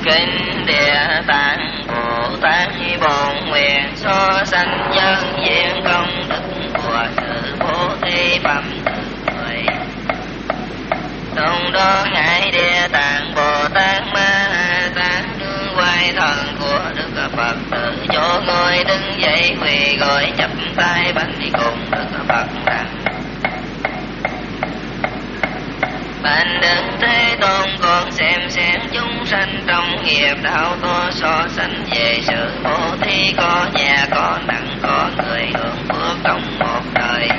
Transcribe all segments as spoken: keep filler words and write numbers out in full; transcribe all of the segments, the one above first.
Kinh Địa Tạng Bồ Tát bổn nguyện so sanh nhân duyên công đức của sự bố thí phẩm người. Trong đó ngài Địa Tạng Bồ Tát Ma Tát đương quay thần của Đức Phật từ chỗ ngồi đứng dậy quỳ gọi chắp tay bạch cùng Đức Phật rằng: Bạch Đức Thế Tôn, con xem xét chúng sanh trong nghiệp đạo có so sánh về sự bố thí, có nhà có nặng, có người hưởng phước trong một đời,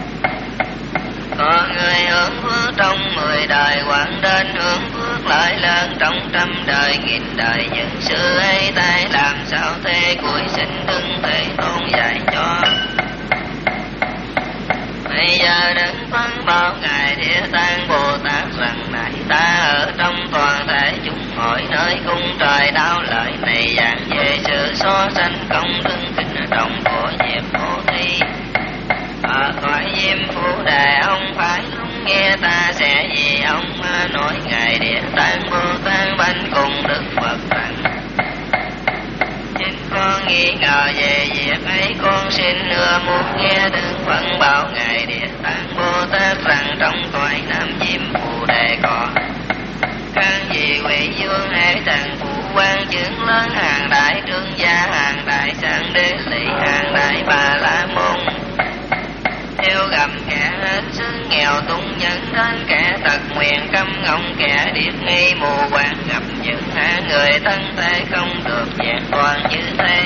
có người hưởng phước trong mười đời, hoặc đến hưởng phước lợi lớn trong trăm đời nghìn đời. Những sự ấy tại làm sao thế? Cúi xin Đức Thế Tôn dạy cho. Bây giờ Đức Phật bảo ngài Địa Tạng Bồ Tát rằng: này ta ở trong toàn thể chúng mọi nơi cung trời đạo lợi này giảng về sự so sánh công đức kinh trọng của nghiệp bố thí. Ở cõi Diêm Phù Đề ông phải lắng nghe ta sẽ vì ông nói ngài Địa Tạng Bồ Tát bánh cùng Đức Phật rằng: con nghi ngờ về việc ấy, con xin ưa muốn nghe Đức Phật bảo ngài Địa Tạng Bồ Tát rằng trong cõi Nam Diêm Phù Đề có các vị vị vương hệ thần phụ quan chứng lớn, hàng đại trương gia, hàng đại sang đế lý, hàng đại bà la môn, theo gặp kẻ hết sức nghèo túng nhân đến kẻ tật nguyền câm ngọng, kẻ điếc nghi mù quáng, gặp những hạ người thân thể không được vẹn toàn như thế.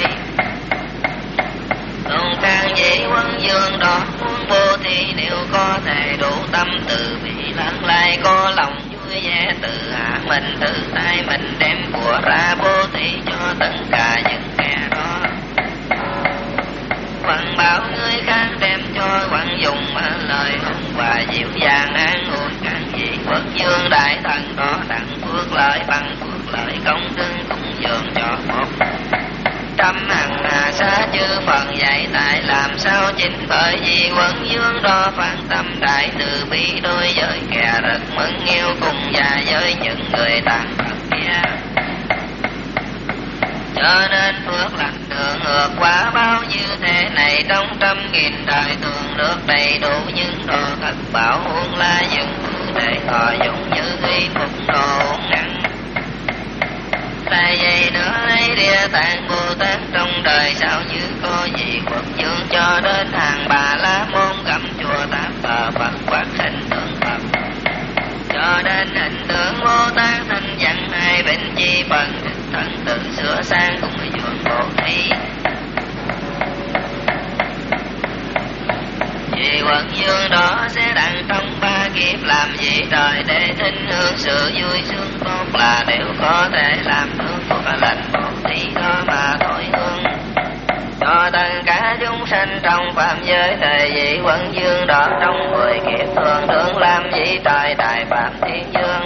Tôn các vị quân vương đó muốn bố thí, nếu có thể đủ tâm từ bi lắng lại, có lòng vui vẻ tự hạ mình, tự tay mình đem của ra bố thí cho tất cả những kẻ đó. Quảng bảo người khác đem cho quảng dùng lời hùng và dịu dàng an ủi các vị quốc vương đại thần đó, đặng phước lợi bằng phước lợi công đức cúng dường cho một trăm hằng hà xa chư phần dạy tại làm sao chính, bởi vì quân vương đó phán tâm đại từ bi đối với kẻ rất mừng nghèo cùng và với những người tàn tật kia. Cho nên phước lành được ngược quả báo như thế này, trong trăm nghìn đời thường được đầy đủ những đồ thất bảo huống la những thứ để thọ dụng như y phục đồ ngắn. Tại vậy nữa lấy Địa Tạng Bồ Tát trong đời sau như có vị quốc vương cho đến hàng bà la môn gặm chùa táp thờ Phật hoặc hình tượng Phật, cho đến hình tượng Bồ Tát thanh văn hai bệnh chi phần thần tự sửa sang cùng với dường bố thí. Vì quận dương đó sẽ đặng trong ba kiếp làm gì trời để thinh hương sự vui sướng tốt, là đều có thể làm được thuộc lành bố thí đó mà thôi hương cho tất cả chúng sanh trong phạm giới. Thời vị quận dương đó trong mười kiếp thường thường làm gì trời đại phạm thiên dương.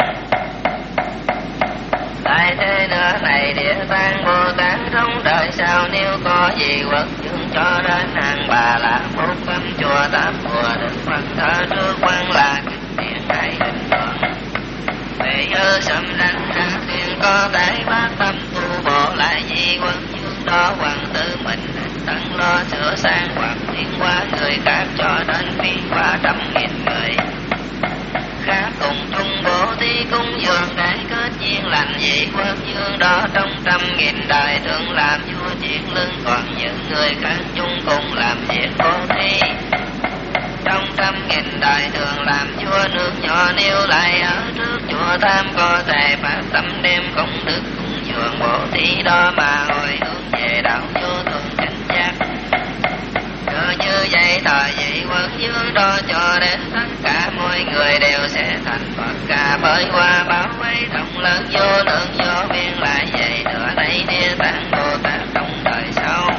Tại thế nữa này Địa Tạng Bồ Tát trong đời sau nếu có gì quốc vương cho đến hàng bà la môn cấm chùa táp của Đức Phật thờ trước quan là kinh điển đại hình tượng. Về hư sầm đăng hạ thuyền có thể bác tâm tu bộ lại vì quốc vương đó hoàng tử mình tận lo sửa sang hoặc tiến qua người khác cho đến phiên qua trăm nghìn người khác cùng chung bố thí cúng dường để kết duyên lành. Vị quốc vương đó trong trăm nghìn đời thường làm vua chuyển lưng, còn những người khác chung cùng làm việc bố thí. Trong trăm nghìn đời thường làm vua nước nhỏ, nếu lại ở trước chùa tham có thể phát tâm đem công đức cúng dường bố thí đó mà hồi hướng về đạo vô thường chánh giác. Cứ như vậy thời vị quốc vương đó cho đến tất cả mọi người đều sẽ thành Phật cả, bởi qua báo ấy rộng lớn vô lượng vô biên. Lại vậy nữa đây Địa Tạng Bồ Tát trong đời sau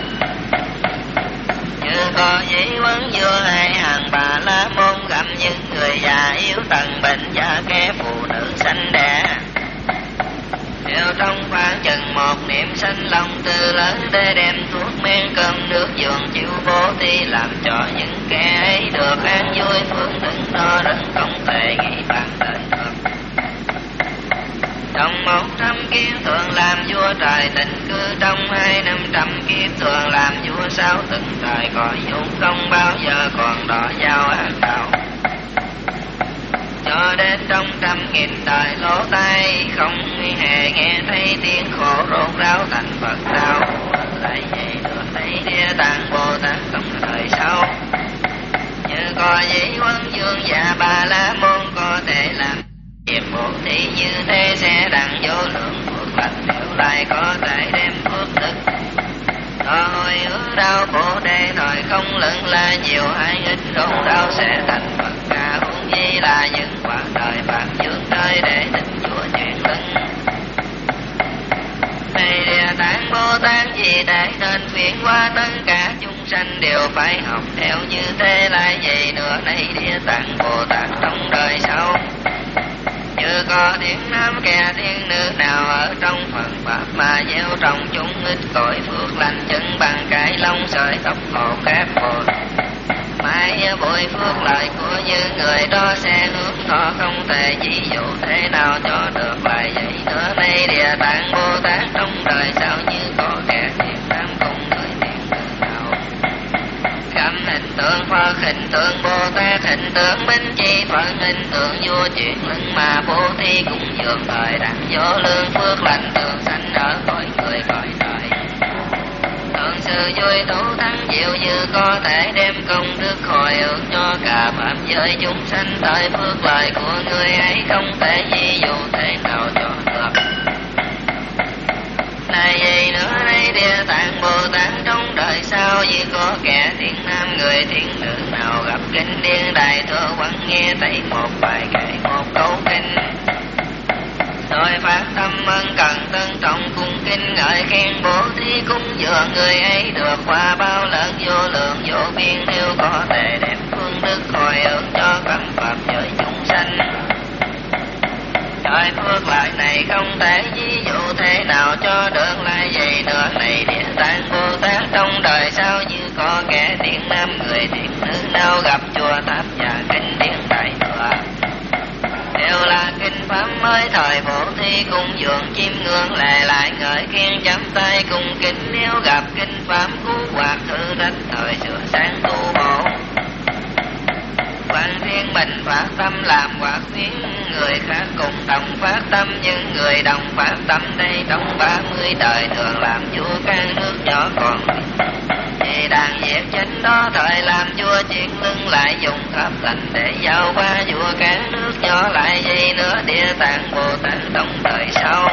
như có vị quốc vương hay hàng bà la môn gặp những người già yếu tần bệnh và kẻ phụ nữ sanh đẻ, đều trong khoảng chừng một niệm sanh lòng từ lớn để đem thuốc men cơm nước giường chịu bố thí, làm cho những kẻ ấy được an vui phương đứng đó rất không thể nghĩ bằng tên được. Trong một trăm kiếp thường làm vua trời, tình cư trong hai năm trăm kiếp thường làm vua sao từng thời, cõi dục không bao giờ còn đỏ dao ác đạo. Cho đến trong trăm nghìn đời lỗ tai không hề nghe thấy tiếng khổ rốt ráo thành Phật đạo. Lại vậy được thấy Địa Tạng Bồ Tát trong thời sau, như có dĩ Quân Dương và Ba La Môn có thể làm việc bố thí như thế, sẽ đặng vô lượng phước lành, nếu lại có thể đem phước đức đó hồi ước đau khổ để thời không lẫn là nhiều hay ít khổ đau sẽ thành Phật cả, huống chi là những quả đời bạc dương tới để định chúa chuyển lưng. Này Địa Tạng Bồ Tát vì để nên phiền qua tất cả chúng sanh đều phải học theo như thế, lại vậy nữa này Địa Tạng Bồ Tát trong đời sau, như có tiếng nam kẻ tiếng nữ nào ở trong Phật Pháp mà gieo trong chúng ít cõi phước lành, chân bằng cái lông sợi tóc hộ các bồn mãi bội phước lợi của như người đó sẽ hướng thọ, không thể ví dụ thế nào cho được. Lại vậy nữa này Địa Tạng Bồ Tát trong đời sau, như có kẻ thiện nam cùng người thiện nữ nào khắp hình tượng Phật, hình tượng Bồ Tát, hình tượng Bính Chi Phật, hình tượng vua chuyển lưng mà bố thí cúng dường thời đặng vô lương phước lành, thường sanh ở cõi người cõi trời. Thường sự vui thủ thắng diệu, như có thể đem công đức hồi ước cho cả phạm giới chúng sanh, tới phước lợi của người ấy không thể ví dụ thế nào cho được. Này vậy nữa này Địa Tạng Bồ Tát trong đời sau, như có kẻ thiện nam người thiện nữ nào gặp kinh điển đại thừa quán, nghe thấy một bài kệ một câu kinh, rồi phát tâm ân cần tân trọng cung kính ngợi khen bố thí cúng dường, người ấy được qua bao lớn vô lượng vô biên, nếu có thể đem phương đức hồi ước cho khắp pháp giới chúng sanh. Trời phước lợi này không thể ví dụ thế nào cho được. Lại vậy nữa này Địa Tạng Bồ Tát trong đời sau, như có kẻ thiện nam người thiện nữ nào gặp chùa tháp và kinh điển đại thừa, đều là kinh pháp mới thời bố thí cung dường chiêm ngưỡng, lệ lại ngợi khen chắp tay cung kính, nếu gặp kinh pháp cứu hoạt thử thách thời sửa sáng tu bổ. Quan thiên bình phát tâm làm hoạt khuyến, người khác cùng đồng phát tâm, nhưng người đồng phát tâm đây trong ba mươi đời thường làm vua các nước nhỏ còn vì đàn diệt chánh đó thời làm vua chuyển lưng, lại dùng khắp lành để giao qua vua các nước nhỏ. Lại gì nữa Địa Tạng Bồ Tát trong đời sau,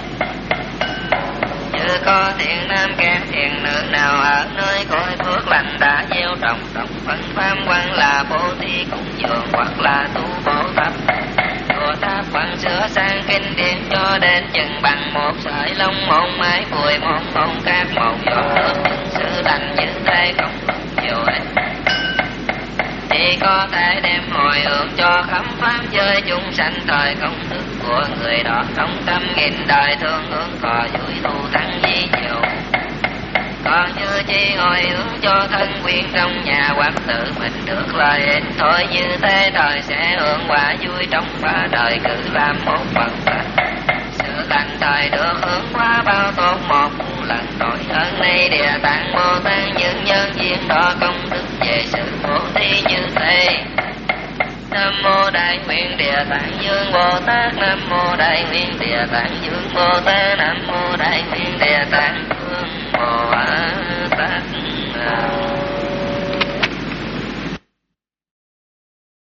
như có thiện nam kẻ thiện nữ nào ở nơi cõi phước lành đã gieo trồng trồng phân pháp quan, là bố thí cúng dường hoặc là tu bổ tháp, chùa tháp quan sửa sang kinh điển cho đến chừng bằng một sợi lông, một mái bụi, một bông cát, một giọt nước, những sự lành như thế không nhiều ích, chỉ có thể đem hồi ước cho khắp pháp giới chúng sanh, thời công đức của người đó trong trăm nghìn đời thương hướng cò vui thu thắng di nhiều. Còn như chi hồi ước cho thân quyến trong nhà, hoặc tự mình được lợi ích thôi, như thế thời sẽ hưởng quả vui trong ba đời, cứ làm một phần lành sự lành thời được hưởng quá bao tốt một lần tội hơn. Này Địa Tạng Bồ Tát những nhân duyên đó công đức về sự bố thí như thế. Nam mô Đại Nguyện Địa Tạng Dương Bồ Tát, Nam mô Đại Nguyện Địa Tạng Dương Bồ Tát, Nam mô